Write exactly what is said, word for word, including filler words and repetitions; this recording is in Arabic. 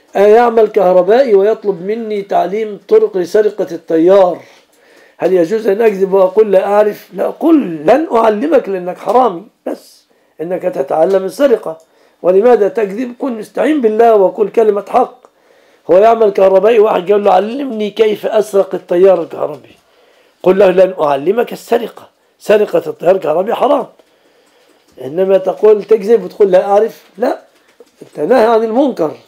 يعمل كهربائي ويطلب مني تعليم طرق لسرقة التيار، هل يجوز أن أكذب وأقول لا أعرف؟ لا، قل لن أعلمك لأنك حرامي، بس إنك تتعلم السرقة. ولماذا تكذب؟ كن استعين بالله وقل كلمة حق. هو يعمل كهربائي، واحد قال له علمني كيف أسرق التيار الكهربي، قل له لن أعلمك السرقة، سرقة التيار الكهربي حرام. إنما تقول تكذب وتقول لا أعرف، لا، أنت نهي عن المنكر.